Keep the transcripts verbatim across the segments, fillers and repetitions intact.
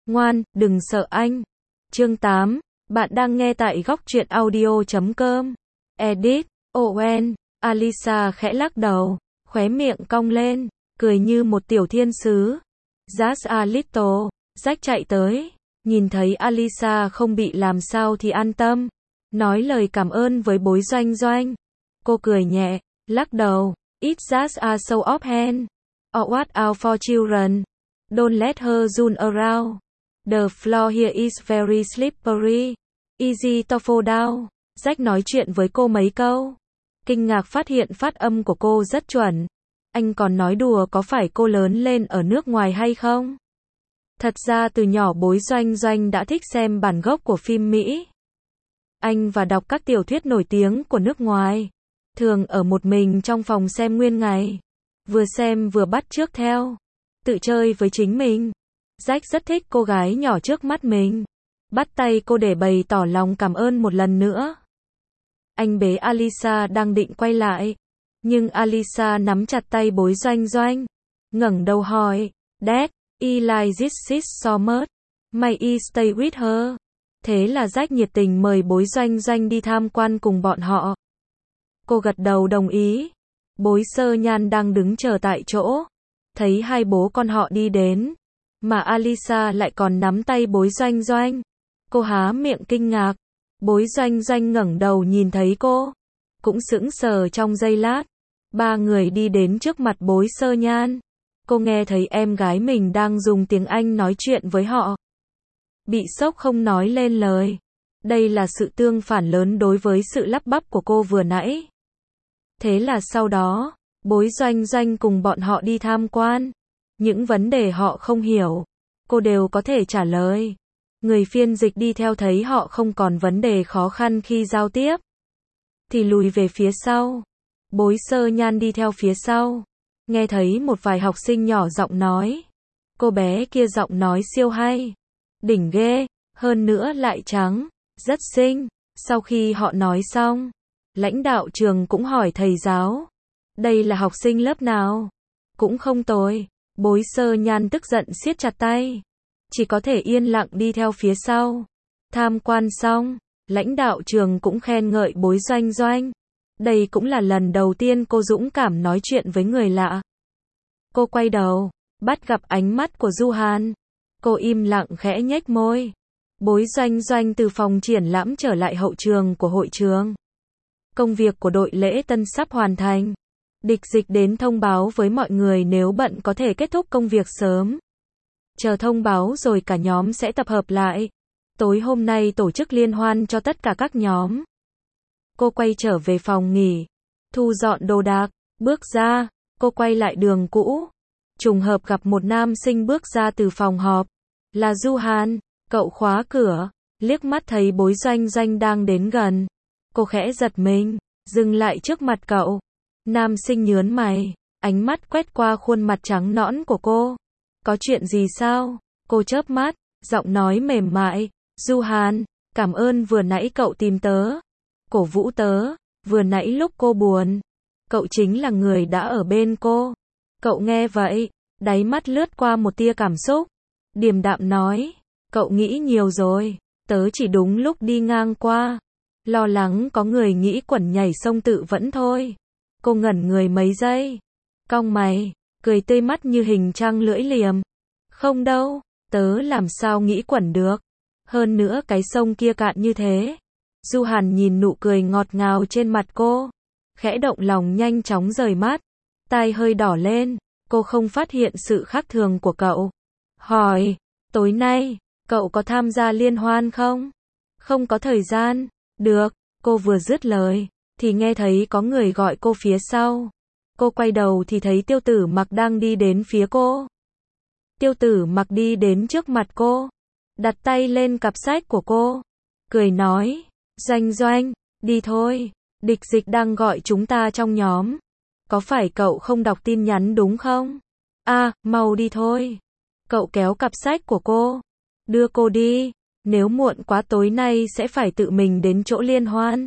Ngoan, đừng sợ anh. Chương tám. Bạn đang nghe tại góc truyện audio chấm com. Edit. On. Alisa khẽ lắc đầu, khóe miệng cong lên, cười như một tiểu thiên sứ. Just a little. Jack chạy tới, nhìn thấy Alisa không bị làm sao thì an tâm, nói lời cảm ơn với bối Doanh Doanh. Cô cười nhẹ, lắc đầu. It's just a show of hand. Or what out for children. Don't let her run around. The floor here is very slippery. Easy to fall down. Jack nói chuyện với cô mấy câu. Kinh ngạc phát hiện phát âm của cô rất chuẩn. Anh còn nói đùa có phải cô lớn lên ở nước ngoài hay không? Thật ra từ nhỏ bối Doanh Doanh đã thích xem bản gốc của phim Mỹ. Anh và đọc các tiểu thuyết nổi tiếng của nước ngoài. Thường ở một mình trong phòng xem nguyên ngày. Vừa xem vừa bắt chước theo. Tự chơi với chính mình. Jack rất thích cô gái nhỏ trước mắt mình. Bắt tay cô để bày tỏ lòng cảm ơn một lần nữa. Anh bế Alisa đang định quay lại. Nhưng Alisa nắm chặt tay bối Doanh Doanh. ngẩng đầu hỏi. Dad, I like this sis so much. May I stay with her. Thế là Jack nhiệt tình mời bối Doanh Doanh đi tham quan cùng bọn họ. Cô gật đầu đồng ý. Bối Sơ Nhan đang đứng chờ tại chỗ. Thấy hai bố con họ đi đến. Mà Alisa lại còn nắm tay bối Doanh Doanh. Cô há miệng kinh ngạc. Bối Doanh Doanh ngẩng đầu nhìn thấy cô. Cũng sững sờ trong giây lát. Ba người đi đến trước mặt bối Sơ Nhan. Cô nghe thấy em gái mình đang dùng tiếng Anh nói chuyện với họ. Bị sốc không nói lên lời. Đây là sự tương phản lớn đối với sự lắp bắp của cô vừa nãy. Thế là sau đó, bối Doanh Doanh cùng bọn họ đi tham quan. Những vấn đề họ không hiểu, cô đều có thể trả lời. Người phiên dịch đi theo thấy họ không còn vấn đề khó khăn khi giao tiếp. Thì lùi về phía sau. Bối Sơ Nhan đi theo phía sau. Nghe thấy một vài học sinh nhỏ giọng nói. Cô bé kia giọng nói siêu hay. Đỉnh ghê, hơn nữa lại trắng, rất xinh. Sau khi họ nói xong, lãnh đạo trường cũng hỏi thầy giáo. Đây là học sinh lớp nào? Cũng không tồi. Bối Sơ Nhan tức giận siết chặt tay. Chỉ có thể yên lặng đi theo phía sau. Tham quan xong, lãnh đạo trường cũng khen ngợi bối Doanh Doanh. Đây cũng là lần đầu tiên cô dũng cảm nói chuyện với người lạ. Cô quay đầu, bắt gặp ánh mắt của Du Hàn. Cô im lặng khẽ nhếch môi. Bối Doanh Doanh từ phòng triển lãm trở lại hậu trường của hội trường. Công việc của đội lễ tân sắp hoàn thành. Địch Dịch đến thông báo với mọi người nếu bận có thể kết thúc công việc sớm. Chờ thông báo rồi cả nhóm sẽ tập hợp lại. Tối hôm nay tổ chức liên hoan cho tất cả các nhóm. Cô quay trở về phòng nghỉ. Thu dọn đồ đạc. Bước ra. Cô quay lại đường cũ. Trùng hợp gặp một nam sinh bước ra từ phòng họp. Là Du Hàn. Cậu khóa cửa. Liếc mắt thấy bối Doanh Doanh đang đến gần. Cô khẽ giật mình. Dừng lại trước mặt cậu. Nam sinh nhớn mày. Ánh mắt quét qua khuôn mặt trắng nõn của cô. Có chuyện gì sao? Cô chớp mắt. Giọng nói mềm mại. Du Hàn, cảm ơn vừa nãy cậu tìm tớ. Cổ vũ tớ. Vừa nãy lúc cô buồn. Cậu chính là người đã ở bên cô. Cậu nghe vậy. Đáy mắt lướt qua một tia cảm xúc. Điềm đạm nói. Cậu nghĩ nhiều rồi. Tớ chỉ đúng lúc đi ngang qua. Lo lắng có người nghĩ quẩn nhảy sông tự vẫn thôi. Cô ngẩn người mấy giây. Cong mày. Cười tươi mắt như hình trăng lưỡi liềm. Không đâu. Tớ làm sao nghĩ quẩn được. Hơn nữa cái sông kia cạn như thế. Du Hàn nhìn nụ cười ngọt ngào trên mặt cô. Khẽ động lòng nhanh chóng rời mắt. Tai hơi đỏ lên. Cô không phát hiện sự khác thường của cậu. Hỏi. Tối nay, cậu có tham gia liên hoan không? Không có thời gian. Được. Cô vừa dứt lời. Thì nghe thấy có người gọi cô phía sau. Cô quay đầu thì thấy Tiêu Tử Mặc đang đi đến phía cô. Tiêu Tử Mặc đi đến trước mặt cô. Đặt tay lên cặp sách của cô. Cười nói. Doanh Doanh, đi thôi. Địch Dịch đang gọi chúng ta trong nhóm. Có phải cậu không đọc tin nhắn đúng không? À, mau đi thôi. Cậu kéo cặp sách của cô. Đưa cô đi. Nếu muộn quá tối nay sẽ phải tự mình đến chỗ liên hoan.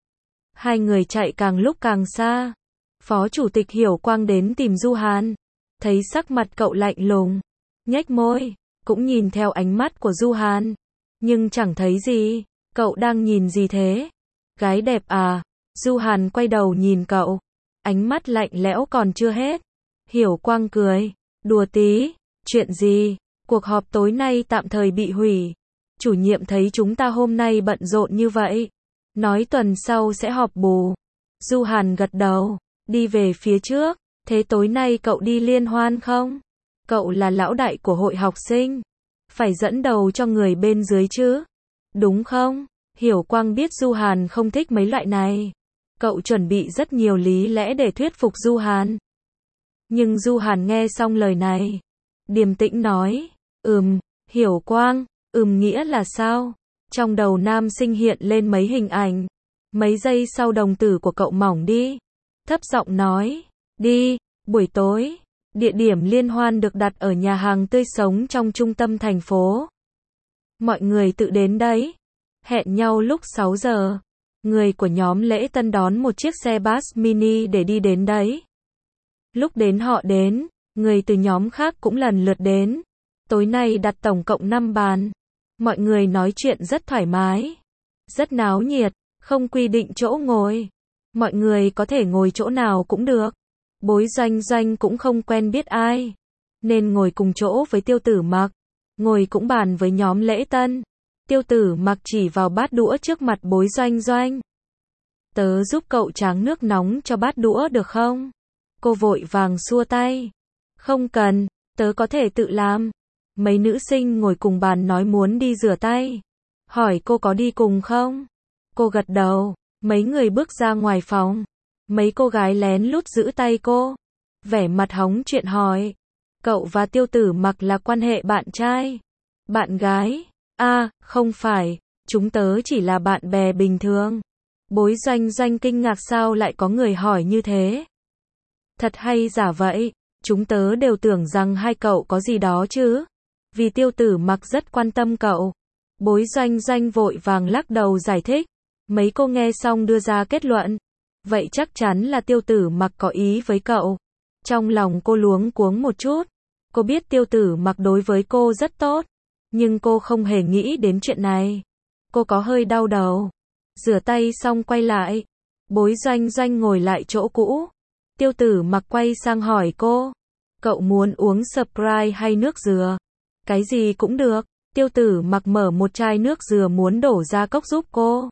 Hai người chạy càng lúc càng xa. Phó Chủ tịch Hiểu Quang đến tìm Du Hàn. Thấy sắc mặt cậu lạnh lùng. Nhếch môi. cũng nhìn theo ánh mắt của Du Hàn, nhưng chẳng thấy gì. Cậu đang nhìn gì thế? Gái đẹp à? Du Hàn quay đầu nhìn cậu, ánh mắt lạnh lẽo còn chưa hết. Hiểu Quang cười, đùa tí, chuyện gì? Cuộc họp tối nay tạm thời bị hủy. Chủ nhiệm thấy chúng ta hôm nay bận rộn như vậy, nói tuần sau sẽ họp bù. Du Hàn gật đầu, đi về phía trước. Thế tối nay cậu đi liên hoan không? Cậu là lão đại của hội học sinh, phải dẫn đầu cho người bên dưới chứ, đúng không? Hiểu Quang biết Du Hàn không thích mấy loại này. Cậu chuẩn bị rất nhiều lý lẽ để thuyết phục Du Hàn. Nhưng Du Hàn nghe xong lời này, điềm tĩnh nói, ừm, Hiểu Quang, ừm nghĩa là sao? Trong đầu nam sinh hiện lên mấy hình ảnh. Mấy giây sau đồng tử của cậu mỏng đi. Thấp giọng nói, đi, buổi tối. Địa điểm liên hoan được đặt ở nhà hàng tươi sống trong trung tâm thành phố. Mọi người tự đến đấy. Hẹn nhau lúc sáu giờ. Người của nhóm lễ tân đón một chiếc xe bus mini để đi đến đấy. Lúc đến họ đến, người từ nhóm khác cũng lần lượt đến. Tối nay đặt tổng cộng năm bàn. Mọi người nói chuyện rất thoải mái, rất náo nhiệt, không quy định chỗ ngồi. Mọi người có thể ngồi chỗ nào cũng được. Bối Doanh Doanh cũng không quen biết ai, nên ngồi cùng chỗ với Tiêu Tử Mặc, ngồi cũng bàn với nhóm lễ tân. Tiêu Tử Mặc chỉ vào bát đũa trước mặt Bối Doanh Doanh. Tớ giúp cậu tráng nước nóng cho bát đũa được không? Cô vội vàng xua tay. Không cần, tớ có thể tự làm. Mấy nữ sinh ngồi cùng bàn nói muốn đi rửa tay. Hỏi cô có đi cùng không? Cô gật đầu. Mấy người bước ra ngoài phòng. Mấy cô gái lén lút giữ tay cô. Vẻ mặt hóng chuyện hỏi. Cậu và Tiêu Tử Mặc là quan hệ bạn trai? Bạn gái? À, không phải. Chúng tớ chỉ là bạn bè bình thường. Bối Doanh Doanh kinh ngạc sao lại có người hỏi như thế. Thật hay giả vậy? Chúng tớ đều tưởng rằng hai cậu có gì đó chứ. Vì Tiêu Tử Mặc rất quan tâm cậu. Bối Doanh Doanh vội vàng lắc đầu giải thích. Mấy cô nghe xong đưa ra kết luận. Vậy chắc chắn là Tiêu Tử Mặc có ý với cậu. Trong lòng cô luống cuống một chút. Cô biết Tiêu Tử Mặc đối với cô rất tốt. Nhưng cô không hề nghĩ đến chuyện này. Cô có hơi đau đầu. Rửa tay xong quay lại. Bối Doanh Doanh ngồi lại chỗ cũ. Tiêu Tử Mặc quay sang hỏi cô. Cậu muốn uống Sprite hay nước dừa? Cái gì cũng được. Tiêu Tử Mặc mở một chai nước dừa muốn đổ ra cốc giúp cô.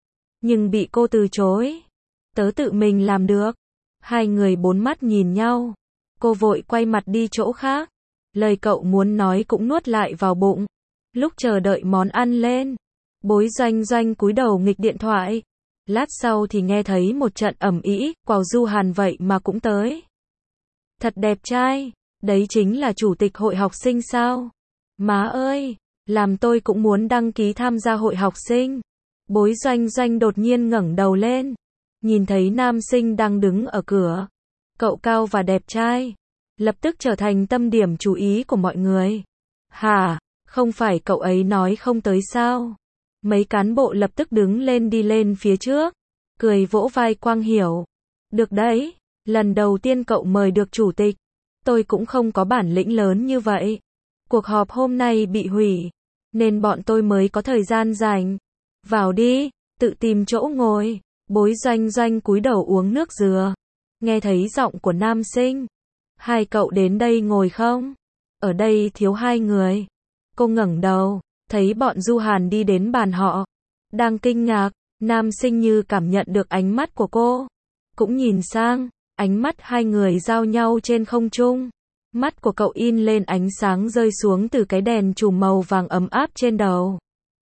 Nhưng bị cô từ chối. Tớ tự mình làm được. Hai người bốn mắt nhìn nhau. Cô vội quay mặt đi chỗ khác. Lời cậu muốn nói cũng nuốt lại vào bụng. Lúc chờ đợi món ăn lên, Bối Doanh Doanh cúi đầu nghịch điện thoại. Lát sau thì nghe thấy một trận ầm ĩ, quào Du Hàn vậy mà cũng tới. Thật đẹp trai, đấy chính là chủ tịch hội học sinh sao? Má ơi, làm tôi cũng muốn đăng ký tham gia hội học sinh. Bối Doanh Doanh đột nhiên ngẩng đầu lên, nhìn thấy nam sinh đang đứng ở cửa. Cậu cao và đẹp trai, lập tức trở thành tâm điểm chú ý của mọi người. Hả, không phải cậu ấy nói không tới sao? Mấy cán bộ lập tức đứng lên đi lên phía trước, cười vỗ vai Quang Hiểu. Được đấy, lần đầu tiên cậu mời được chủ tịch. Tôi cũng không có bản lĩnh lớn như vậy. Cuộc họp hôm nay bị hủy, nên bọn tôi mới có thời gian rảnh. Vào đi, tự tìm chỗ ngồi. Bối Doanh Doanh cúi đầu uống nước dừa. Nghe thấy giọng của nam sinh. Hai cậu đến đây ngồi không? Ở đây thiếu hai người. Cô ngẩng đầu, thấy bọn Du Hàn đi đến bàn họ. Đang kinh ngạc, nam sinh như cảm nhận được ánh mắt của cô. Cũng nhìn sang, ánh mắt hai người giao nhau trên không trung. Mắt của cậu in lên ánh sáng rơi xuống từ cái đèn chùm màu vàng ấm áp trên đầu.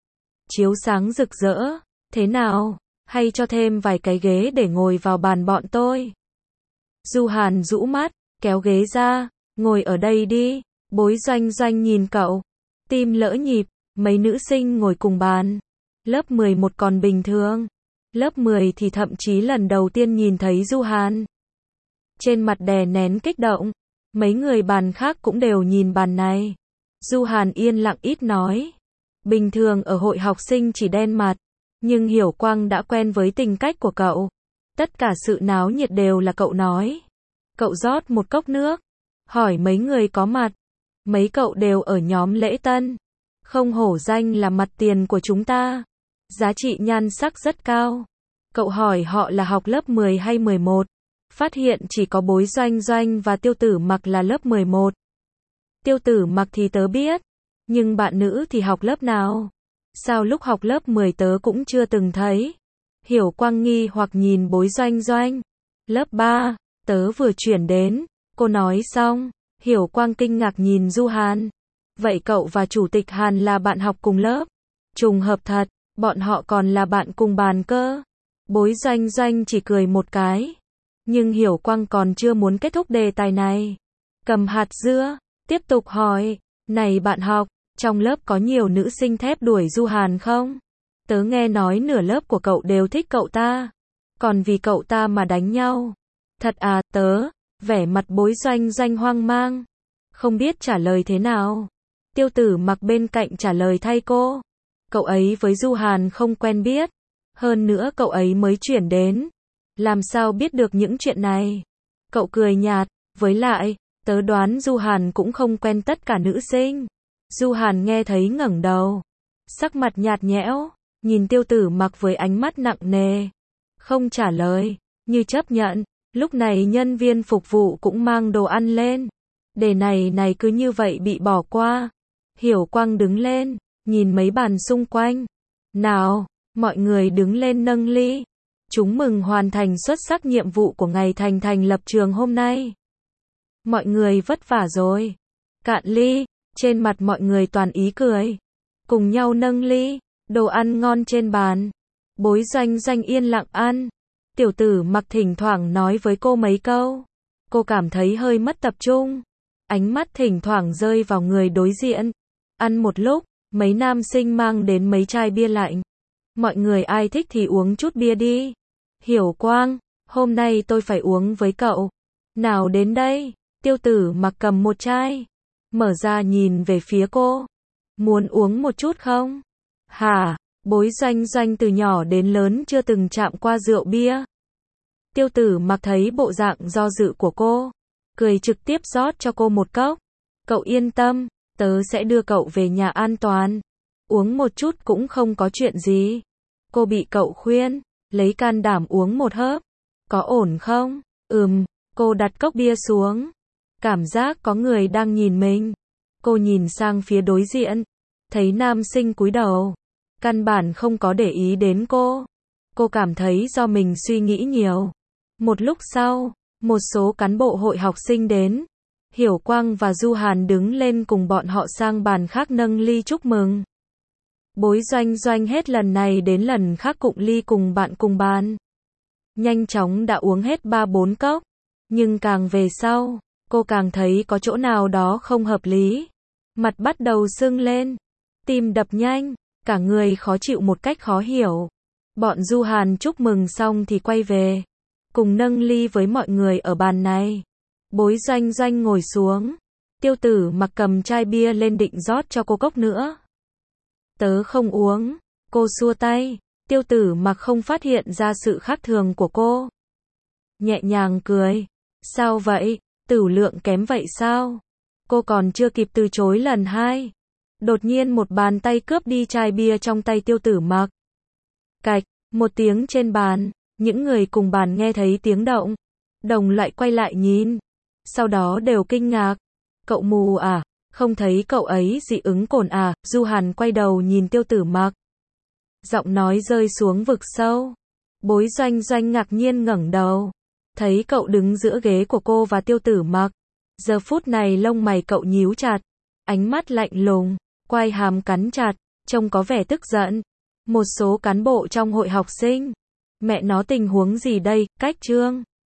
Chiếu sáng rực rỡ. Thế nào? Hay cho thêm vài cái ghế để ngồi vào bàn bọn tôi? Du Hàn rũ mắt, kéo ghế ra. Ngồi ở đây đi. Bối Doanh Doanh nhìn cậu. Tim lỡ nhịp. Mấy nữ sinh ngồi cùng bàn. Lớp mười một còn bình thường. Lớp mười thì thậm chí lần đầu tiên nhìn thấy Du Hàn. Trên mặt đè nén kích động. Mấy người bàn khác cũng đều nhìn bàn này. Du Hàn yên lặng ít nói. Bình thường ở hội học sinh chỉ đen mặt. Nhưng Hiểu Quang đã quen với tính cách của cậu. Tất cả sự náo nhiệt đều là cậu nói. Cậu rót một cốc nước. Hỏi mấy người có mặt. mấy cậu đều ở nhóm lễ tân. Không hổ danh là mặt tiền của chúng ta. Giá trị nhan sắc rất cao. Cậu hỏi họ là học lớp mười hay mười một. Phát hiện chỉ có Bối Doanh Doanh và Tiêu Tử Mặc là lớp mười một. Tiêu Tử Mặc thì tớ biết. Nhưng bạn nữ thì học lớp nào? Sao lúc học lớp mười tớ cũng chưa từng thấy? Hiểu Quang nghi hoặc nhìn Bối Doanh Doanh. Lớp ba, tớ vừa chuyển đến. Cô nói xong, Hiểu Quang kinh ngạc nhìn Du Hàn. Vậy cậu và Chủ tịch Hàn là bạn học cùng lớp? Trùng hợp thật, bọn họ còn là bạn cùng bàn cơ. Bối Doanh Doanh chỉ cười một cái. Nhưng Hiểu Quang còn chưa muốn kết thúc đề tài này. Cầm hạt dưa, tiếp tục hỏi, này bạn học, trong lớp có nhiều nữ sinh thép đuổi Du Hàn không? Tớ nghe nói nửa lớp của cậu đều thích cậu ta. Còn vì cậu ta mà đánh nhau. Thật à, tớ, vẻ mặt Bối Doanh Doanh hoang mang. Không biết trả lời thế nào. Tiêu Tử Mặc bên cạnh trả lời thay cô. Cậu ấy với Du Hàn không quen biết. Hơn nữa cậu ấy mới chuyển đến. Làm sao biết được những chuyện này? Cậu cười nhạt, với lại, tớ đoán Du Hàn cũng không quen tất cả nữ sinh. Du Hàn nghe thấy ngẩng đầu. Sắc mặt nhạt nhẽo, nhìn Tiêu Tử Mặc với ánh mắt nặng nề. Không trả lời, như chấp nhận. Lúc này nhân viên phục vụ cũng mang đồ ăn lên. Đề này này cứ như vậy bị bỏ qua. Hiểu Quang đứng lên, nhìn mấy bàn xung quanh. Nào, mọi người đứng lên nâng ly. Chúng mừng hoàn thành xuất sắc nhiệm vụ của ngày thành thành lập trường hôm nay. Mọi người vất vả rồi. Cạn ly, trên mặt mọi người toàn ý cười. Cùng nhau nâng ly, đồ ăn ngon trên bàn. Bối Doanh Doanh yên lặng ăn. Tiểu Tử Mặc thỉnh thoảng nói với cô mấy câu. Cô cảm thấy hơi mất tập trung. Ánh mắt thỉnh thoảng rơi vào người đối diện. Ăn một lúc, mấy nam sinh mang đến mấy chai bia lạnh. Mọi người ai thích thì uống chút bia đi. Hiểu Quang, hôm nay tôi phải uống với cậu. Nào đến đây, Tiêu Tử Mặc cầm một chai. Mở ra nhìn về phía cô. Muốn uống một chút không? Hả? Bối Doanh Doanh từ nhỏ đến lớn chưa từng chạm qua rượu bia. Tiêu Tử Mặc thấy bộ dạng do dự của cô. Cười trực tiếp rót cho cô một cốc. Cậu yên tâm, tớ sẽ đưa cậu về nhà an toàn. Uống một chút cũng không có chuyện gì. Cô bị cậu khuyên, lấy can đảm uống một hớp. Có ổn không? Ừm, cô đặt cốc bia xuống. Cảm giác có người đang nhìn mình. Cô nhìn sang phía đối diện. Thấy nam sinh cúi đầu. Căn bản không có để ý đến cô. Cô cảm thấy do mình suy nghĩ nhiều. Một lúc sau, một số cán bộ hội học sinh đến. Hiểu Quang và Du Hàn đứng lên cùng bọn họ sang bàn khác nâng ly chúc mừng. Bối Doanh Doanh hết lần này đến lần khác cụng ly cùng bạn cùng bàn. Nhanh chóng đã uống hết ba bốn cốc. Nhưng càng về sau, cô càng thấy có chỗ nào đó không hợp lý. Mặt bắt đầu sưng lên. Tim đập nhanh. Cả người khó chịu một cách khó hiểu. Bọn Du Hàn chúc mừng xong thì quay về. Cùng nâng ly với mọi người ở bàn này. Bối Doanh Doanh ngồi xuống. Tiêu Tử Mặc cầm chai bia lên định rót cho cô cốc nữa. Tớ không uống. Cô xua tay. Tiêu Tử Mặc không phát hiện ra sự khác thường của cô. Nhẹ nhàng cười. Sao vậy? Tửu lượng kém vậy sao? Cô còn chưa kịp từ chối lần hai. Đột nhiên một bàn tay cướp đi chai bia trong tay Tiêu Tử Mặc. Cạch, một tiếng trên bàn. Những người cùng bàn nghe thấy tiếng động. Đồng lại quay lại nhìn. Sau đó đều kinh ngạc. Cậu mù à? Không thấy cậu ấy dị ứng cồn à? Du Hàn quay đầu nhìn Tiêu Tử Mặc. Giọng nói rơi xuống vực sâu. Bối Doanh Doanh ngạc nhiên ngẩng đầu. Thấy cậu đứng giữa ghế của cô và Tiêu Tử Mặc. Giờ phút này lông mày cậu nhíu chặt. Ánh mắt lạnh lùng. Quai hàm cắn chặt. Trông có vẻ tức giận. Một số cán bộ trong hội học sinh. Mẹ nó tình huống gì đây? Cách trương.